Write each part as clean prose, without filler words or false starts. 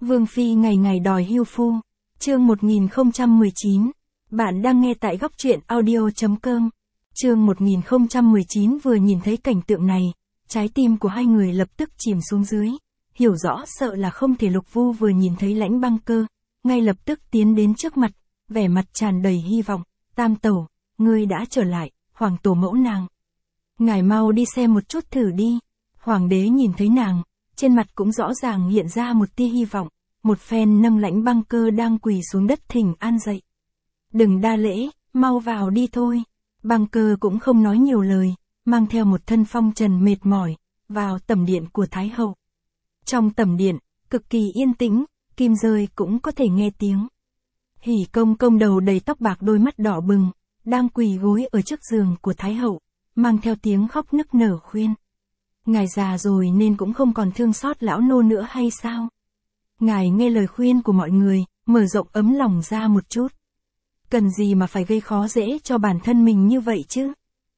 Vương Phi ngày ngày đòi hưu phu. Chương 1019. Bạn đang nghe tại góc truyện audio.com. Chương 1019 vừa nhìn thấy cảnh tượng này, trái tim của hai người lập tức chìm xuống dưới. Hiểu rõ sợ là không thể. Lục Vu vừa nhìn thấy Lãnh Băng Cơ, ngay lập tức tiến đến trước mặt, vẻ mặt tràn đầy hy vọng. Tam tẩu, ngươi đã trở lại, hoàng tổ mẫu nàng. Ngài mau đi xem một chút thử đi. Hoàng đế nhìn thấy nàng, trên mặt cũng rõ ràng hiện ra một tia hy vọng, một phen nâng Lãnh Băng Cơ đang quỳ xuống đất thỉnh an dậy. Đừng đa lễ, mau vào đi thôi. Băng Cơ cũng không nói nhiều lời, mang theo một thân phong trần mệt mỏi, vào tẩm điện của Thái hậu. Trong tẩm điện, cực kỳ yên tĩnh, kim rơi cũng có thể nghe tiếng. Hỉ Công Công đầu đầy tóc bạc, đôi mắt đỏ bừng, đang quỳ gối ở trước giường của Thái hậu, mang theo tiếng khóc nức nở khuyên. Ngài già rồi nên cũng không còn thương xót lão nô nữa hay sao? Ngài nghe lời khuyên của mọi người, mở rộng ấm lòng ra một chút. Cần gì mà phải gây khó dễ cho bản thân mình như vậy chứ?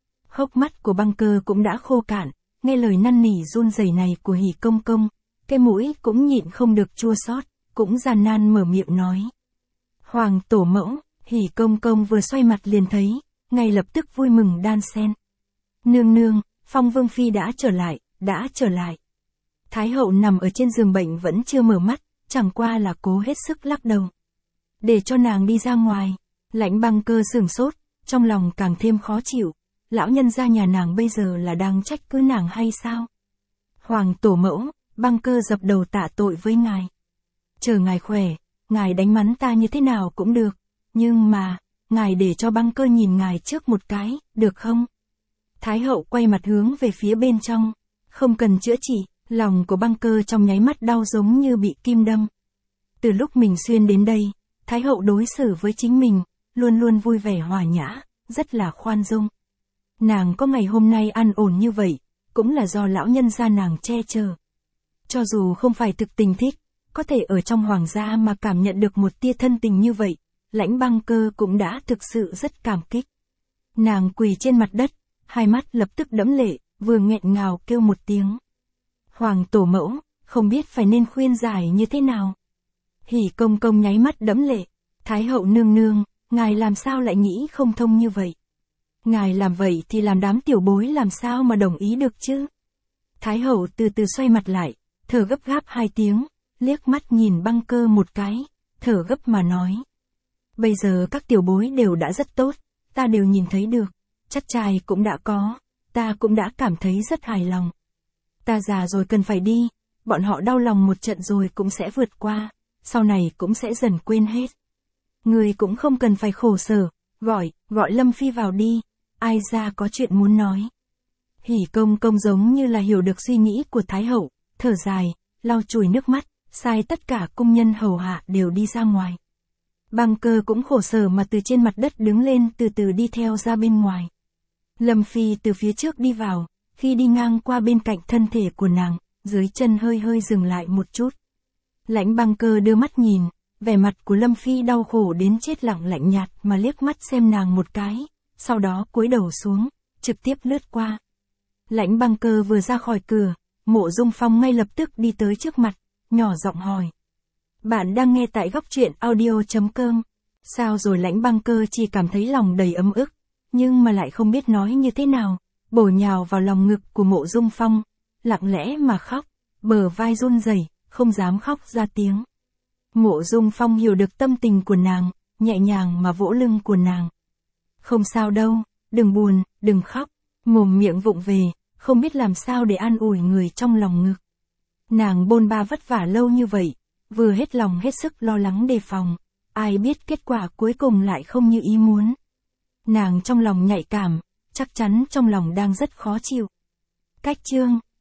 Hốc mắt của Băng Cơ cũng đã khô cạn, nghe lời năn nỉ run rẩy này của Hỉ Công Công, cái mũi cũng nhịn không được chua xót, cũng gian nan mở miệng nói. Hoàng tổ mẫu. Hỉ Công Công vừa xoay mặt liền thấy, ngay lập tức vui mừng đan xen. Nương nương, Phong Vương Phi đã trở lại. Thái hậu nằm ở trên giường bệnh vẫn chưa mở mắt, chẳng qua là cố hết sức lắc đầu. Để cho nàng đi ra ngoài. Lãnh Băng Cơ sửng sốt, trong lòng càng thêm khó chịu. Lão nhân gia nhà nàng bây giờ là đang trách cứ nàng hay sao? Hoàng tổ mẫu, Băng Cơ dập đầu tạ tội với ngài. Chờ ngài khỏe, ngài đánh mắng ta như thế nào cũng được. Nhưng mà, ngài để cho Băng Cơ nhìn ngài trước một cái, được không? Thái hậu quay mặt hướng về phía bên trong. Không cần chữa trị, lòng của Băng Cơ trong nháy mắt đau giống như bị kim đâm. Từ lúc mình xuyên đến đây, Thái hậu đối xử với chính mình, luôn luôn vui vẻ hòa nhã, rất là khoan dung. Nàng có ngày hôm nay an ổn như vậy, cũng là do lão nhân gia nàng che chở. Cho dù không phải thực tình thích, có thể ở trong hoàng gia mà cảm nhận được một tia thân tình như vậy, Lãnh Băng Cơ cũng đã thực sự rất cảm kích. Nàng quỳ trên mặt đất, hai mắt lập tức đẫm lệ, vừa nghẹn ngào kêu một tiếng. Hoàng tổ mẫu, không biết phải nên khuyên giải như thế nào. Hỉ Công Công nháy mắt đẫm lệ. Thái hậu nương nương, ngài làm sao lại nghĩ không thông như vậy? Ngài làm vậy thì làm đám tiểu bối làm sao mà đồng ý được chứ? Thái hậu từ từ xoay mặt lại, thở gấp gáp hai tiếng, liếc mắt nhìn Băng Cơ một cái, thở gấp mà nói. Bây giờ các tiểu bối đều đã rất tốt, ta đều nhìn thấy được, chắc trai cũng đã có, ta cũng đã cảm thấy rất hài lòng. Ta già rồi cần phải đi, bọn họ đau lòng một trận rồi cũng sẽ vượt qua, sau này cũng sẽ dần quên hết. Người cũng không cần phải khổ sở, gọi Lâm Phi vào đi, ai ra có chuyện muốn nói. Hỉ Công Công giống như là hiểu được suy nghĩ của Thái hậu, thở dài, lau chùi nước mắt, sai tất cả cung nhân hầu hạ đều đi ra ngoài. Băng Cơ cũng khổ sở mà từ trên mặt đất đứng lên từ từ đi theo ra bên ngoài. Lâm Phi từ phía trước đi vào, khi đi ngang qua bên cạnh thân thể của nàng, dưới chân hơi hơi dừng lại một chút. Lãnh Băng Cơ đưa mắt nhìn, vẻ mặt của Lâm Phi đau khổ đến chết lặng lạnh nhạt mà liếc mắt xem nàng một cái, sau đó cúi đầu xuống, trực tiếp lướt qua. Lãnh Băng Cơ vừa ra khỏi cửa, Mộ Dung Phong ngay lập tức đi tới trước mặt, nhỏ giọng hỏi. Bạn đang nghe tại góc truyện audio.com. Sao rồi? Lãnh Băng Cơ chỉ cảm thấy lòng đầy ấm ức, nhưng mà lại không biết nói như thế nào, bổ nhào vào lòng ngực của Mộ Dung Phong, lặng lẽ mà khóc, bờ vai run rẩy, không dám khóc ra tiếng. Mộ Dung Phong hiểu được tâm tình của nàng, nhẹ nhàng mà vỗ lưng của nàng. Không sao đâu, đừng buồn, đừng khóc, mồm miệng vụng về, không biết làm sao để an ủi người trong lòng ngực. Nàng bôn ba vất vả lâu như vậy, vừa hết lòng hết sức lo lắng đề phòng, ai biết kết quả cuối cùng lại không như ý muốn. Nàng trong lòng nhạy cảm, chắc chắn trong lòng đang rất khó chịu. Cách chương